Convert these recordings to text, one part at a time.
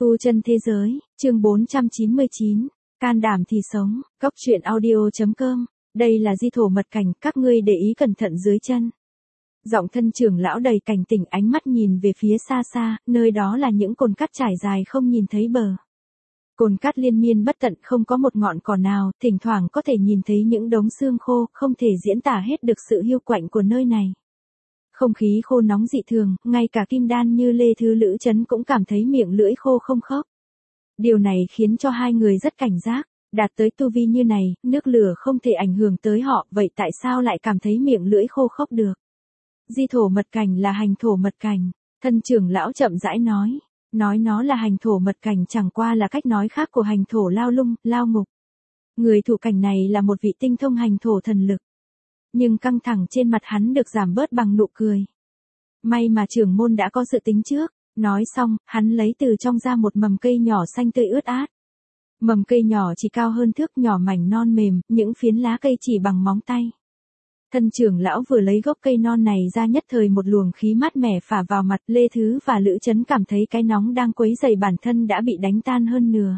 Tu chân thế giới, chương 499, can đảm thì sống, góc truyện audio.com, đây là di thổ mật cảnh, các ngươi để ý cẩn thận dưới chân. Giọng thân trưởng lão đầy cảnh tỉnh, ánh mắt nhìn về phía xa xa, nơi đó là những cồn cát trải dài không nhìn thấy bờ. Cồn cát liên miên bất tận, không có một ngọn cỏ nào, thỉnh thoảng có thể nhìn thấy những đống xương khô, không thể diễn tả hết được sự hiu quạnh của nơi này. Không khí khô nóng dị thường, ngay cả kim đan như Lê Thứ Lữ Chấn cũng cảm thấy miệng lưỡi khô không khớp. Điều này khiến cho hai người rất cảnh giác, đạt tới tu vi như này, nước lửa không thể ảnh hưởng tới họ, vậy tại sao lại cảm thấy miệng lưỡi khô khốc được? Di thổ mật cảnh là hành thổ mật cảnh, thân trưởng lão chậm rãi nói nó là hành thổ mật cảnh chẳng qua là cách nói khác của hành thổ lao lung, lao ngục. Người thủ cảnh này là một vị tinh thông hành thổ thần lực. Nhưng căng thẳng trên mặt hắn được giảm bớt bằng nụ cười. May mà trưởng môn đã có dự tính trước, nói xong, hắn lấy từ trong ra một mầm cây nhỏ xanh tươi ướt át. Mầm cây nhỏ chỉ cao hơn thước, nhỏ mảnh non mềm, những phiến lá cây chỉ bằng móng tay. Thân trưởng lão vừa lấy gốc cây non này ra, nhất thời một luồng khí mát mẻ phả vào mặt. Lê Thứ và Lữ Chấn cảm thấy cái nóng đang quấy rầy bản thân đã bị đánh tan hơn nửa.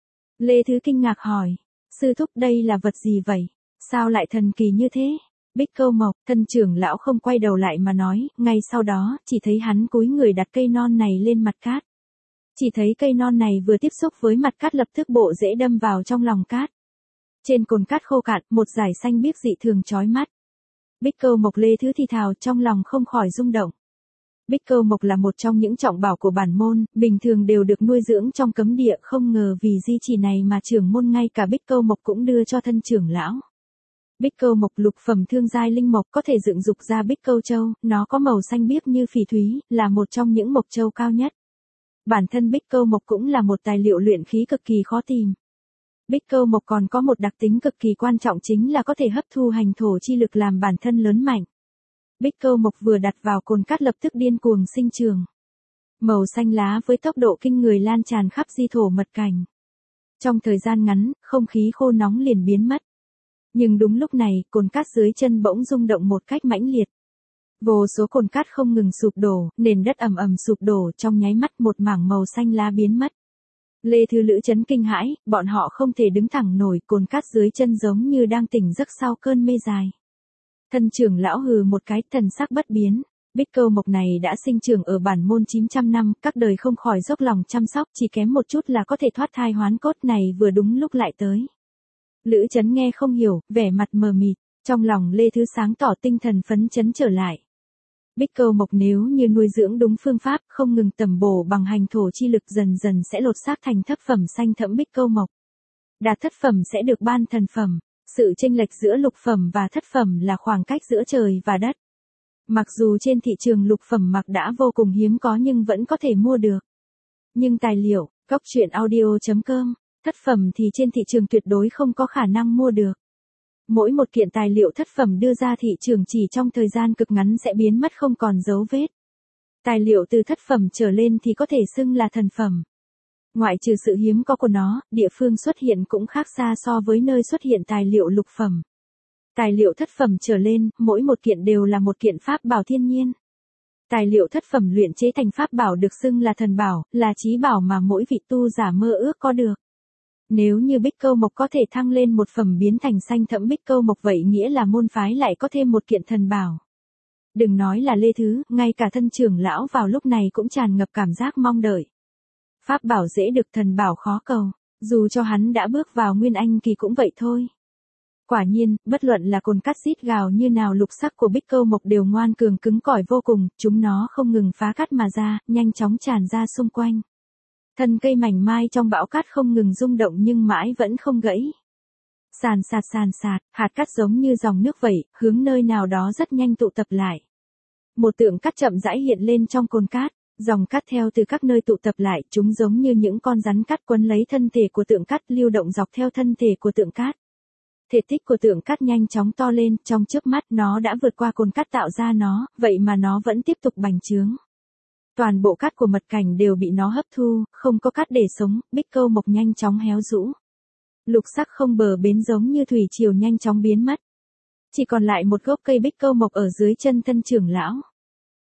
Lê Thứ kinh ngạc hỏi, sư thúc đây là vật gì vậy? Sao lại thần kỳ như thế? Bích Câu Mộc, thân trưởng lão không quay đầu lại mà nói, ngay sau đó, chỉ thấy hắn cúi người đặt cây non này lên mặt cát. Chỉ thấy cây non này vừa tiếp xúc với mặt cát lập tức bộ rễ đâm vào trong lòng cát. Trên cồn cát khô cạn, một dải xanh biếc dị thường chói mắt. Bích Câu Mộc, Lê Thứ thì thào, trong lòng không khỏi rung động. Bích Câu Mộc là một trong những trọng bảo của bản môn, bình thường đều được nuôi dưỡng trong cấm địa, không ngờ vì di chỉ này mà trưởng môn ngay cả Bích Câu Mộc cũng đưa cho thân trưởng lão. Bích Câu Mộc lục phẩm thương giai linh mộc, có thể dựng dục ra Bích Câu Châu, nó có màu xanh biếc như phỉ thúy, là một trong những mộc châu cao nhất. Bản thân Bích Câu Mộc cũng là một tài liệu luyện khí cực kỳ khó tìm. Bích Câu Mộc còn có một đặc tính cực kỳ quan trọng, chính là có thể hấp thu hành thổ chi lực làm bản thân lớn mạnh. Bích Câu Mộc vừa đặt vào cồn cát lập tức điên cuồng sinh trường. Màu xanh lá với tốc độ kinh người lan tràn khắp di thổ mật cảnh. Trong thời gian ngắn, không khí khô nóng liền biến mất. Nhưng đúng lúc này, cồn cát dưới chân bỗng rung động một cách mãnh liệt. Vô số cồn cát không ngừng sụp đổ, nền đất ầm ầm sụp đổ, trong nháy mắt một mảng màu xanh lá biến mất. Lê Thứ Lữ Chấn kinh hãi, bọn họ không thể đứng thẳng nổi, cồn cát dưới chân giống như đang tỉnh giấc sau cơn mê dài. Thân trưởng lão hừ một cái, thần sắc bất biến. Bích Câu Mộc này đã sinh trưởng ở bản môn 900 năm, các đời không khỏi dốc lòng chăm sóc, chỉ kém một chút là có thể thoát thai hoán cốt, này vừa đúng lúc lại tới. Lữ Chấn nghe không hiểu, vẻ mặt mờ mịt, trong lòng Lê Thứ sáng tỏ, tinh thần phấn chấn trở lại. Bích Câu Mộc nếu như nuôi dưỡng đúng phương pháp, không ngừng tẩm bổ bằng hành thổ chi lực, dần dần sẽ lột xác thành thất phẩm xanh thẫm Bích Câu Mộc. Đạt thất phẩm sẽ được ban thần phẩm, sự chênh lệch giữa lục phẩm và thất phẩm là khoảng cách giữa trời và đất. Mặc dù trên thị trường lục phẩm mặc đã vô cùng hiếm có nhưng vẫn có thể mua được. Nhưng tài liệu, góc truyện audio.com, thất phẩm thì trên thị trường tuyệt đối không có khả năng mua được. Mỗi một kiện tài liệu thất phẩm đưa ra thị trường chỉ trong thời gian cực ngắn sẽ biến mất không còn dấu vết. Tài liệu từ thất phẩm trở lên thì có thể xưng là thần phẩm. Ngoại trừ sự hiếm có của nó, địa phương xuất hiện cũng khác xa so với nơi xuất hiện tài liệu lục phẩm. Tài liệu thất phẩm trở lên, mỗi một kiện đều là một kiện pháp bảo thiên nhiên. Tài liệu thất phẩm luyện chế thành pháp bảo được xưng là thần bảo, là chí bảo mà mỗi vị tu giả mơ ước có được. Nếu như Bích Câu Mộc có thể thăng lên một phẩm biến thành xanh thẫm Bích Câu Mộc, vậy nghĩa là môn phái lại có thêm một kiện thần bảo. Đừng nói là Lê Thứ, ngay cả thân trưởng lão vào lúc này cũng tràn ngập cảm giác mong đợi. Pháp bảo dễ được, thần bảo khó cầu, dù cho hắn đã bước vào Nguyên Anh kỳ cũng vậy thôi. Quả nhiên, bất luận là cồn cát rít gào như nào, lục sắc của Bích Câu Mộc đều ngoan cường cứng cỏi vô cùng, chúng nó không ngừng phá cát mà ra, nhanh chóng tràn ra xung quanh. Thân cây mảnh mai trong bão cát không ngừng rung động nhưng mãi vẫn không gãy. Sàn sạt, hạt cát giống như dòng nước vậy, hướng nơi nào đó rất nhanh tụ tập lại. Một tượng cát chậm rãi hiện lên trong cồn cát, dòng cát theo từ các nơi tụ tập lại, chúng giống như những con rắn cát quấn lấy thân thể của tượng cát, lưu động dọc theo thân thể của tượng cát. Thể tích của tượng cát nhanh chóng to lên, trong chớp mắt nó đã vượt qua cồn cát tạo ra nó, vậy mà nó vẫn tiếp tục bành trướng. Toàn bộ cát của mật cảnh đều bị nó hấp thu, không có cát để sống, Bích Câu Mộc nhanh chóng héo rũ. Lục sắc không bờ bến giống như thủy triều nhanh chóng biến mất. Chỉ còn lại một gốc cây Bích Câu Mộc ở dưới chân thân trưởng lão.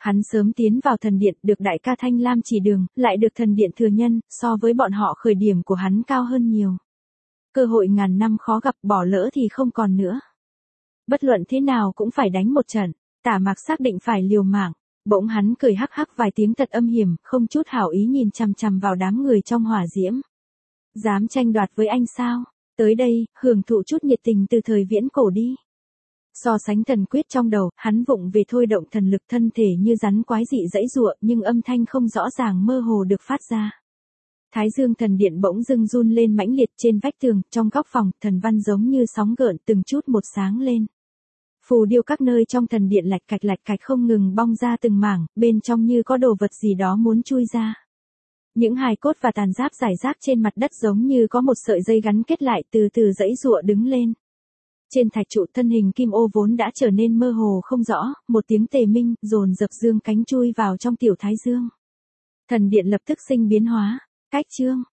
Hắn sớm tiến vào thần điện, được đại ca Thanh Lam chỉ đường, lại được thần điện thừa nhân, so với bọn họ khởi điểm của hắn cao hơn nhiều. Cơ hội ngàn năm khó gặp, bỏ lỡ thì không còn nữa. Bất luận thế nào cũng phải đánh một trận, Tả Mạc xác định phải liều mạng. Bỗng hắn cười hắc hắc vài tiếng thật âm hiểm, không chút hảo ý nhìn chằm chằm vào đám người trong hỏa diễm. Dám tranh đoạt với anh sao? Tới đây, hưởng thụ chút nhiệt tình từ thời viễn cổ đi. So sánh thần quyết trong đầu, hắn vụng về thôi động thần lực, thân thể như rắn quái dị giãy giụa, nhưng âm thanh không rõ ràng mơ hồ được phát ra. Thái Dương thần điện bỗng dưng run lên mãnh liệt, trên vách tường, trong góc phòng, thần văn giống như sóng gợn từng chút một sáng lên. Phù điêu các nơi trong thần điện lạch cạch không ngừng bong ra từng mảng, bên trong như có đồ vật gì đó muốn chui ra. Những hài cốt và tàn giáp rải rác trên mặt đất giống như có một sợi dây gắn kết lại, từ từ giãy giụa đứng lên. Trên thạch trụ, thân hình kim ô vốn đã trở nên mơ hồ không rõ, một tiếng tề minh, dồn dập dương cánh chui vào trong tiểu thái dương. Thần điện lập tức sinh biến hóa. Cách chương